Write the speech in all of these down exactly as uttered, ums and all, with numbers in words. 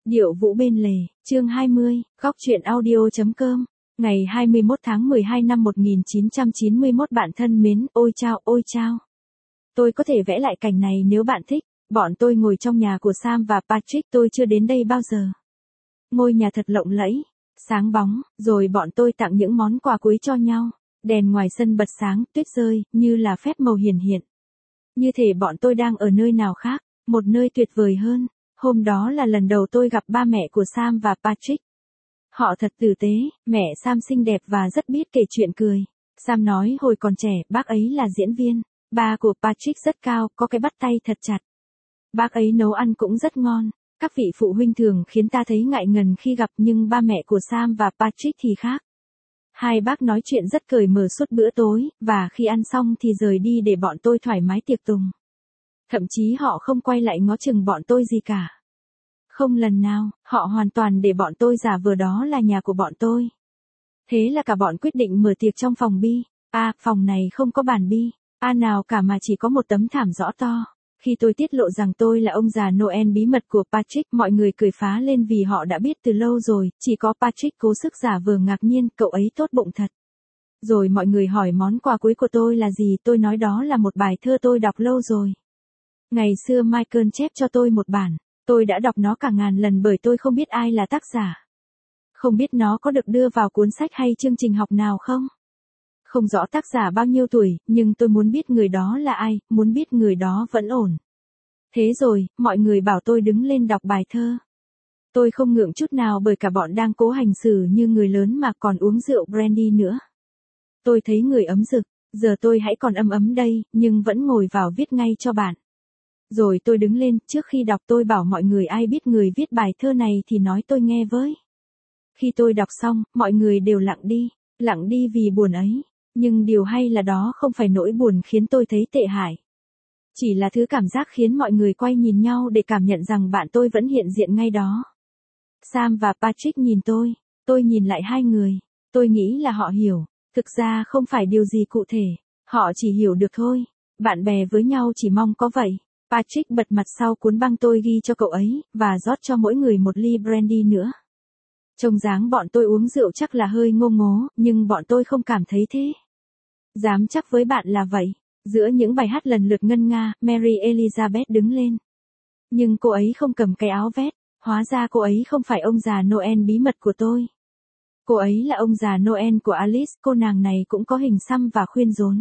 Điệu vũ bên lề, chương hai mươi, góc truyện audio.com, ngày hai mươi mốt tháng mười hai năm một nghìn chín trăm chín mươi mốt. Bạn thân mến, ôi chao, ôi chao. Tôi có thể vẽ lại cảnh này nếu bạn thích. Bọn tôi ngồi trong nhà của Sam và Patrick, tôi chưa đến đây bao giờ. Ngôi nhà thật lộng lẫy, sáng bóng, rồi bọn tôi tặng những món quà cuối cho nhau. Đèn ngoài sân bật sáng, tuyết rơi, như là phép màu hiển hiện. Như thể bọn tôi đang ở nơi nào khác, một nơi tuyệt vời hơn. Hôm đó là lần đầu tôi gặp ba mẹ của Sam và Patrick. Họ thật tử tế, mẹ Sam xinh đẹp và rất biết kể chuyện cười. Sam nói hồi còn trẻ, bác ấy là diễn viên. Ba của Patrick rất cao, có cái bắt tay thật chặt. Bác ấy nấu ăn cũng rất ngon. Các vị phụ huynh thường khiến ta thấy ngại ngần khi gặp, nhưng ba mẹ của Sam và Patrick thì khác. Hai bác nói chuyện rất cởi mở suốt bữa tối, và khi ăn xong thì rời đi để bọn tôi thoải mái tiệc tùng. Thậm chí họ không quay lại ngó chừng bọn tôi gì cả. Không lần nào, họ hoàn toàn để bọn tôi giả vờ đó là nhà của bọn tôi. Thế là cả bọn quyết định mở tiệc trong phòng bi. À, phòng này không có bàn bi. À nào cả mà chỉ có một tấm thảm rõ to. Khi tôi tiết lộ rằng tôi là ông già Noel bí mật của Patrick, mọi người cười phá lên vì họ đã biết từ lâu rồi, chỉ có Patrick cố sức giả vờ ngạc nhiên, cậu ấy tốt bụng thật. Rồi mọi người hỏi món quà cuối của tôi là gì, tôi nói đó là một bài thơ tôi đọc lâu rồi. Ngày xưa Michael chép cho tôi một bản, tôi đã đọc nó cả ngàn lần bởi tôi không biết ai là tác giả. Không biết nó có được đưa vào cuốn sách hay chương trình học nào không? Không rõ tác giả bao nhiêu tuổi, nhưng tôi muốn biết người đó là ai, muốn biết người đó vẫn ổn. Thế rồi, mọi người bảo tôi đứng lên đọc bài thơ. Tôi không ngượng chút nào bởi cả bọn đang cố hành xử như người lớn mà còn uống rượu brandy nữa. Tôi thấy người ấm rực, giờ tôi hãy còn ấm ấm đây, nhưng vẫn ngồi vào viết ngay cho bạn. Rồi tôi đứng lên, trước khi đọc tôi bảo mọi người ai biết người viết bài thơ này thì nói tôi nghe với. Khi tôi đọc xong, mọi người đều lặng đi, lặng đi vì buồn ấy. Nhưng điều hay là đó không phải nỗi buồn khiến tôi thấy tệ hại. Chỉ là thứ cảm giác khiến mọi người quay nhìn nhau để cảm nhận rằng bạn tôi vẫn hiện diện ngay đó. Sam và Patrick nhìn tôi, tôi nhìn lại hai người. Tôi nghĩ là họ hiểu, thực ra không phải điều gì cụ thể, họ chỉ hiểu được thôi. Bạn bè với nhau chỉ mong có vậy. Patrick bật mặt sau cuốn băng tôi ghi cho cậu ấy, và rót cho mỗi người một ly brandy nữa. Trông dáng bọn tôi uống rượu chắc là hơi ngô ngố, nhưng bọn tôi không cảm thấy thế. Dám chắc với bạn là vậy. Giữa những bài hát lần lượt ngân nga, Mary Elizabeth đứng lên. Nhưng cô ấy không cầm cái áo vest, hóa ra cô ấy không phải ông già Noel bí mật của tôi. Cô ấy là ông già Noel của Alice, cô nàng này cũng có hình xăm và khuyên rốn.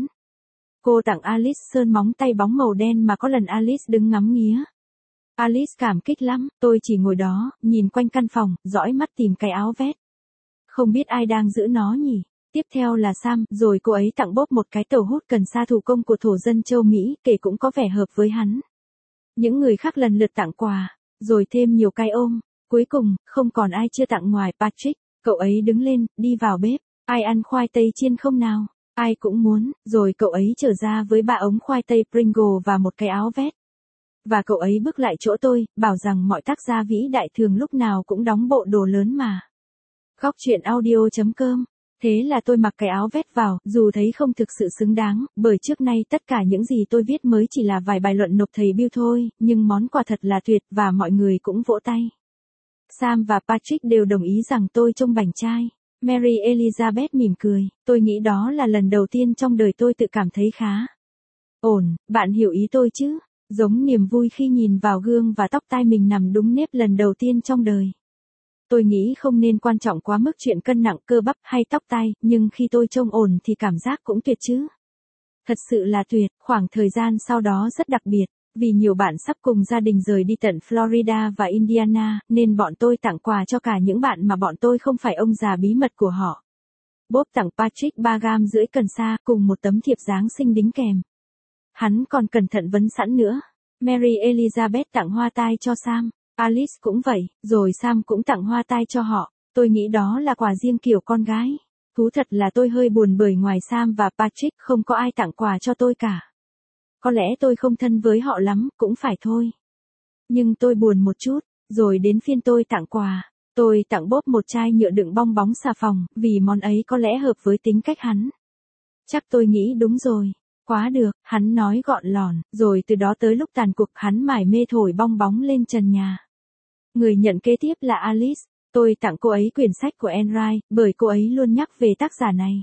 Cô tặng Alice sơn móng tay bóng màu đen mà có lần Alice đứng ngắm nghía. Alice cảm kích lắm, tôi chỉ ngồi đó, nhìn quanh căn phòng, dõi mắt tìm cái áo vest. Không biết ai đang giữ nó nhỉ? Tiếp theo là Sam, rồi cô ấy tặng Bob một cái tàu hút cần sa thủ công của thổ dân châu Mỹ, kể cũng có vẻ hợp với hắn. Những người khác lần lượt tặng quà, rồi thêm nhiều cái ôm. Cuối cùng, không còn ai chưa tặng ngoài Patrick. Cậu ấy đứng lên, đi vào bếp. Ai ăn khoai tây chiên không nào? Ai cũng muốn, rồi cậu ấy trở ra với ba ống khoai tây Pringle và một cái áo vest. Và cậu ấy bước lại chỗ tôi, bảo rằng mọi tác gia vĩ đại thường lúc nào cũng đóng bộ đồ lớn mà. Góc truyện audio.com. Thế là tôi mặc cái áo vest vào, dù thấy không thực sự xứng đáng, bởi trước nay tất cả những gì tôi viết mới chỉ là vài bài luận nộp thầy Bill thôi, nhưng món quà thật là tuyệt và mọi người cũng vỗ tay. Sam và Patrick đều đồng ý rằng tôi trông bảnh trai. Mary Elizabeth mỉm cười, tôi nghĩ đó là lần đầu tiên trong đời tôi tự cảm thấy khá ổn, bạn hiểu ý tôi chứ? Giống niềm vui khi nhìn vào gương và tóc tai mình nằm đúng nếp lần đầu tiên trong đời. Tôi nghĩ không nên quan trọng quá mức chuyện cân nặng cơ bắp hay tóc tai, nhưng khi tôi trông ổn thì cảm giác cũng tuyệt chứ. Thật sự là tuyệt, khoảng thời gian sau đó rất đặc biệt, vì nhiều bạn sắp cùng gia đình rời đi tận Florida và Indiana, nên bọn tôi tặng quà cho cả những bạn mà bọn tôi không phải ông già bí mật của họ. Bob tặng Patrick ba gam rưỡi cần sa cùng một tấm thiệp Giáng sinh đính kèm. Hắn còn cẩn thận vấn sẵn nữa. Mary Elizabeth tặng hoa tai cho Sam. Alice cũng vậy, rồi Sam cũng tặng hoa tai cho họ. Tôi nghĩ đó là quà riêng kiểu con gái. Thú thật là tôi hơi buồn bởi ngoài Sam và Patrick không có ai tặng quà cho tôi cả. Có lẽ tôi không thân với họ lắm, cũng phải thôi. Nhưng tôi buồn một chút, rồi đến phiên tôi tặng quà. Tôi tặng Bob một chai nhựa đựng bong bóng xà phòng, vì món ấy có lẽ hợp với tính cách hắn. Chắc tôi nghĩ đúng rồi. Quá được, hắn nói gọn lỏn, rồi từ đó tới lúc tàn cuộc hắn mải mê thổi bong bóng lên trần nhà. Người nhận kế tiếp là Alice. Tôi tặng cô ấy quyển sách của Anne Rice, bởi cô ấy luôn nhắc về tác giả này.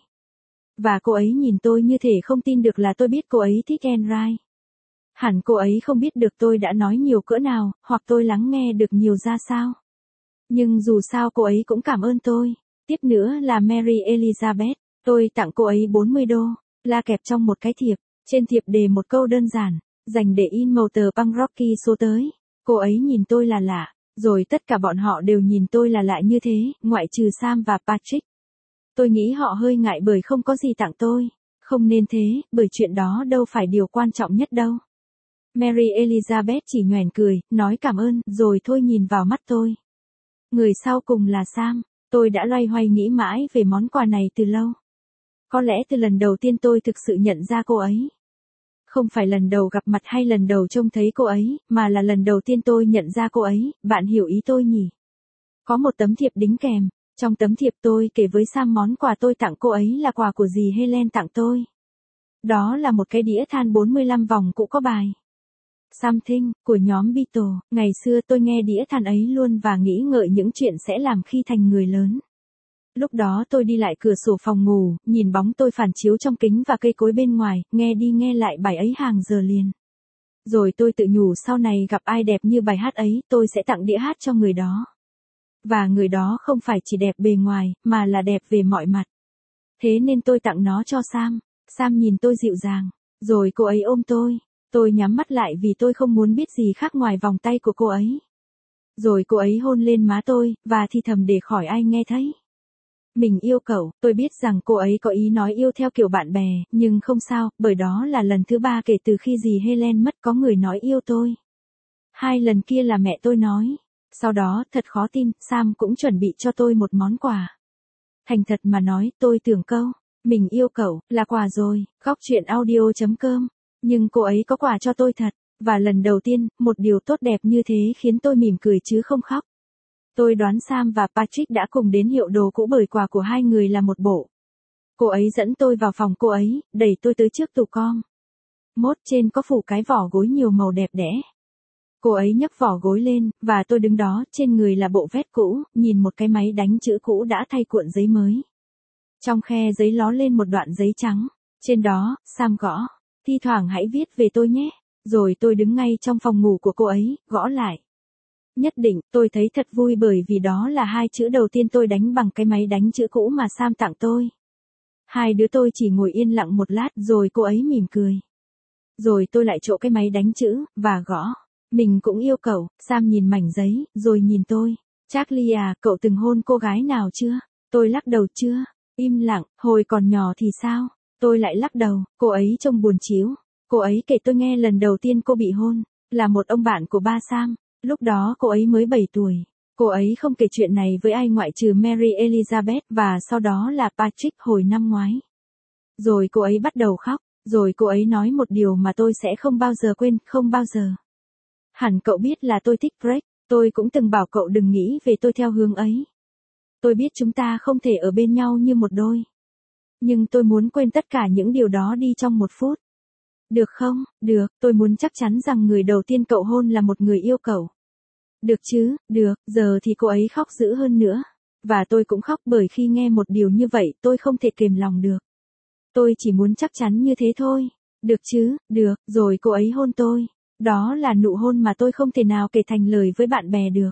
Và cô ấy nhìn tôi như thể không tin được là tôi biết cô ấy thích Anne Rice. Hẳn cô ấy không biết được tôi đã nói nhiều cỡ nào, hoặc tôi lắng nghe được nhiều ra sao. Nhưng dù sao cô ấy cũng cảm ơn tôi. Tiếp nữa là Mary Elizabeth. Tôi tặng cô ấy bốn mươi đô, la kẹp trong một cái thiệp. Trên thiệp đề một câu đơn giản, dành để in màu tờ băng Rocky số tới. Cô ấy nhìn tôi là lạ, rồi tất cả bọn họ đều nhìn tôi là lạ như thế, ngoại trừ Sam và Patrick. Tôi nghĩ họ hơi ngại bởi không có gì tặng tôi. Không nên thế, bởi chuyện đó đâu phải điều quan trọng nhất đâu. Mary Elizabeth chỉ nhoẻn cười, nói cảm ơn, rồi thôi nhìn vào mắt tôi. Người sau cùng là Sam. Tôi đã loay hoay nghĩ mãi về món quà này từ lâu. Có lẽ từ lần đầu tiên tôi thực sự nhận ra cô ấy. Không phải lần đầu gặp mặt hay lần đầu trông thấy cô ấy, mà là lần đầu tiên tôi nhận ra cô ấy, bạn hiểu ý tôi nhỉ? Có một tấm thiệp đính kèm. Trong tấm thiệp tôi kể với Sam món quà tôi tặng cô ấy là quà của dì Helen tặng tôi. Đó là một cái đĩa than bốn mươi lăm vòng cũ có bài Something của nhóm Beatles. Ngày xưa tôi nghe đĩa than ấy luôn và nghĩ ngợi những chuyện sẽ làm khi thành người lớn. Lúc đó tôi đi lại cửa sổ phòng ngủ, nhìn bóng tôi phản chiếu trong kính và cây cối bên ngoài, nghe đi nghe lại bài ấy hàng giờ liền. Rồi tôi tự nhủ sau này gặp ai đẹp như bài hát ấy, tôi sẽ tặng đĩa hát cho người đó. Và người đó không phải chỉ đẹp bề ngoài, mà là đẹp về mọi mặt. Thế nên tôi tặng nó cho Sam. Sam nhìn tôi dịu dàng, rồi cô ấy ôm tôi. Tôi nhắm mắt lại vì tôi không muốn biết gì khác ngoài vòng tay của cô ấy. Rồi cô ấy hôn lên má tôi, và thì thầm để khỏi ai nghe thấy. Mình yêu cậu. Tôi biết rằng cô ấy có ý nói yêu theo kiểu bạn bè, nhưng không sao, bởi đó là lần thứ ba kể từ khi dì Helen mất có người nói yêu tôi. Hai lần kia là mẹ tôi nói. Sau đó, thật khó tin, Sam cũng chuẩn bị cho tôi một món quà. Thành thật mà nói, tôi tưởng câu, mình yêu cậu, là quà rồi, góc chuyện audio chấm com. Nhưng cô ấy có quà cho tôi thật, và lần đầu tiên, một điều tốt đẹp như thế khiến tôi mỉm cười chứ không khóc. Tôi đoán Sam và Patrick đã cùng đến hiệu đồ cũ bởi quà của hai người là một bộ. Cô ấy dẫn tôi vào phòng cô ấy, đẩy tôi tới trước tủ con. Mốt trên có phủ cái vỏ gối nhiều màu đẹp đẽ. Cô ấy nhấc vỏ gối lên, và tôi đứng đó, trên người là bộ vest cũ, nhìn một cái máy đánh chữ cũ đã thay cuộn giấy mới. Trong khe giấy ló lên một đoạn giấy trắng. Trên đó, Sam gõ, thi thoảng hãy viết về tôi nhé. Rồi tôi đứng ngay trong phòng ngủ của cô ấy, gõ lại. Nhất định, tôi thấy thật vui bởi vì đó là hai chữ đầu tiên tôi đánh bằng cái máy đánh chữ cũ mà Sam tặng tôi. Hai đứa tôi chỉ ngồi yên lặng một lát rồi cô ấy mỉm cười. Rồi tôi lại trộ cái máy đánh chữ, và gõ. Mình cũng yêu cậu. Sam nhìn mảnh giấy, rồi nhìn tôi. Charlie à, cậu từng hôn cô gái nào chưa? Tôi lắc đầu chưa. Im lặng, hồi còn nhỏ thì sao? Tôi lại lắc đầu, cô ấy trông buồn chíu. Cô ấy kể tôi nghe lần đầu tiên cô bị hôn, là một ông bạn của ba Sam. Lúc đó cô ấy mới bảy tuổi. Cô ấy không kể chuyện này với ai ngoại trừ Mary Elizabeth và sau đó là Patrick hồi năm ngoái. Rồi cô ấy bắt đầu khóc, rồi cô ấy nói một điều mà tôi sẽ không bao giờ quên, không bao giờ. Hẳn cậu biết là tôi thích Greg, tôi cũng từng bảo cậu đừng nghĩ về tôi theo hướng ấy. Tôi biết chúng ta không thể ở bên nhau như một đôi. Nhưng tôi muốn quên tất cả những điều đó đi trong một phút. Được không? Được, tôi muốn chắc chắn rằng người đầu tiên cậu hôn là một người yêu cậu. Được chứ, được, giờ thì cô ấy khóc dữ hơn nữa. Và tôi cũng khóc bởi khi nghe một điều như vậy tôi không thể kềm lòng được. Tôi chỉ muốn chắc chắn như thế thôi. Được chứ, được, rồi cô ấy hôn tôi. Đó là nụ hôn mà tôi không thể nào kể thành lời với bạn bè được.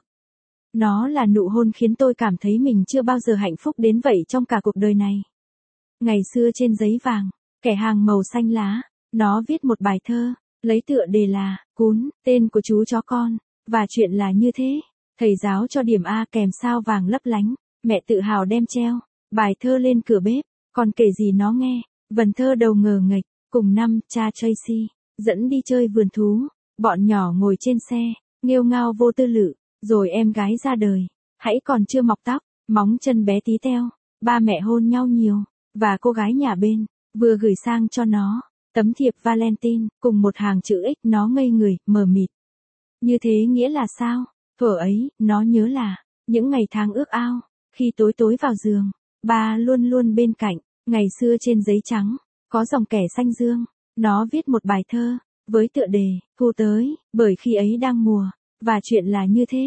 Nó là nụ hôn khiến tôi cảm thấy mình chưa bao giờ hạnh phúc đến vậy trong cả cuộc đời này. Ngày xưa trên giấy vàng, kẻ hàng màu xanh lá, nó viết một bài thơ, lấy tựa đề là, Cún, tên của chú chó con, và chuyện là như thế. Thầy giáo cho điểm A kèm sao vàng lấp lánh, mẹ tự hào đem treo, bài thơ lên cửa bếp, còn kể gì nó nghe, vần thơ đầu ngờ nghệch, cùng năm, cha Tracy, dẫn đi chơi vườn thú, bọn nhỏ ngồi trên xe, nghêu ngao vô tư lự, rồi em gái ra đời, hãy còn chưa mọc tóc, móng chân bé tí teo, ba mẹ hôn nhau nhiều, và cô gái nhà bên, vừa gửi sang cho nó, tấm thiệp Valentine, cùng một hàng chữ X nó ngây người, mờ mịt. Như thế nghĩa là sao? Thuở ấy, nó nhớ là, những ngày tháng ước ao, khi tối tối vào giường, ba luôn luôn bên cạnh, ngày xưa trên giấy trắng, có dòng kẻ xanh dương, nó viết một bài thơ, với tựa đề, thu tới, bởi khi ấy đang mùa, và chuyện là như thế.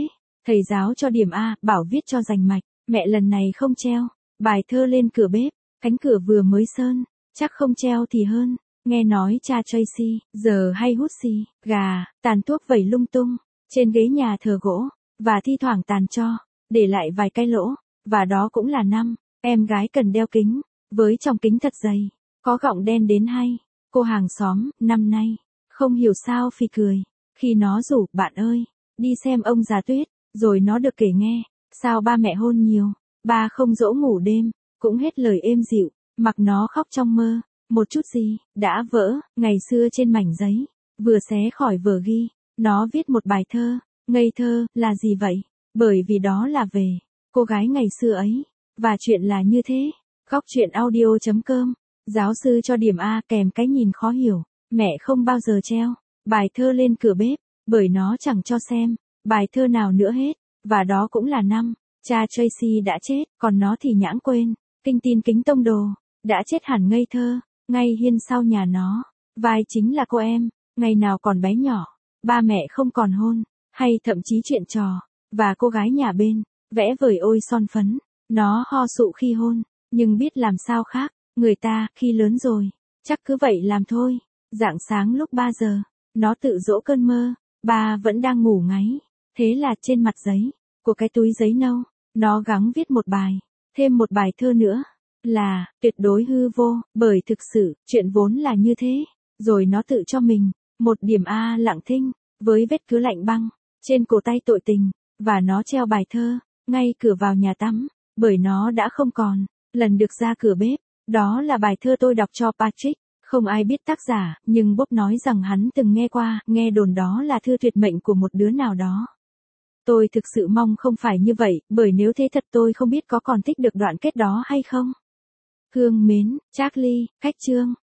Thầy giáo cho điểm A, bảo viết cho rành mạch, mẹ lần này không treo, bài thơ lên cửa bếp, cánh cửa vừa mới sơn, chắc không treo thì hơn, nghe nói cha Tracy, giờ hay hút xì, gà, tàn thuốc vẩy lung tung, trên ghế nhà thờ gỗ, và thi thoảng tàn tro, để lại vài cái lỗ, và đó cũng là năm, em gái cần đeo kính, với tròng kính thật dày, có gọng đen đến hay, cô hàng xóm, năm nay, không hiểu sao phì cười, khi nó rủ, bạn ơi, đi xem ông già Tuyết, rồi nó được kể nghe, sao ba mẹ hôn nhiều, ba không dỗ ngủ đêm, cũng hết lời êm dịu, mặc nó khóc trong mơ, một chút gì, đã vỡ, ngày xưa trên mảnh giấy, vừa xé khỏi vở ghi, nó viết một bài thơ, ngây thơ, là gì vậy? Bởi vì đó là về, cô gái ngày xưa ấy, và chuyện là như thế, góc chuyện audio.com, giáo sư cho điểm A kèm cái nhìn khó hiểu, mẹ không bao giờ treo, bài thơ lên cửa bếp, bởi nó chẳng cho xem, bài thơ nào nữa hết, và đó cũng là năm, cha Tracy đã chết, còn nó thì nhãng quên, kinh tin kính tông đồ, đã chết hẳn ngây thơ, ngay hiên sau nhà nó, vai chính là cô em, ngày nào còn bé nhỏ, ba mẹ không còn hôn, hay thậm chí chuyện trò, và cô gái nhà bên, vẽ vời ôi son phấn, nó ho sụ khi hôn, nhưng biết làm sao khác, người ta, khi lớn rồi, chắc cứ vậy làm thôi, rạng sáng lúc ba giờ, nó tự dỗ cơn mơ, ba vẫn đang ngủ ngáy, thế là trên mặt giấy, của cái túi giấy nâu, nó gắng viết một bài, thêm một bài thơ nữa, là, tuyệt đối hư vô, bởi thực sự, chuyện vốn là như thế, rồi nó tự cho mình, một điểm A lặng thinh, với vết cứ lạnh băng, trên cổ tay tội tình, và nó treo bài thơ, ngay cửa vào nhà tắm, bởi nó đã không còn, lần được ra cửa bếp, đó là bài thơ tôi đọc cho Patrick, không ai biết tác giả, nhưng Bob nói rằng hắn từng nghe qua, nghe đồn đó là thư tuyệt mệnh của một đứa nào đó. Tôi thực sự mong không phải như vậy, bởi nếu thế thật tôi không biết có còn thích được đoạn kết đó hay không. Thương mến, Charlie, cách chương.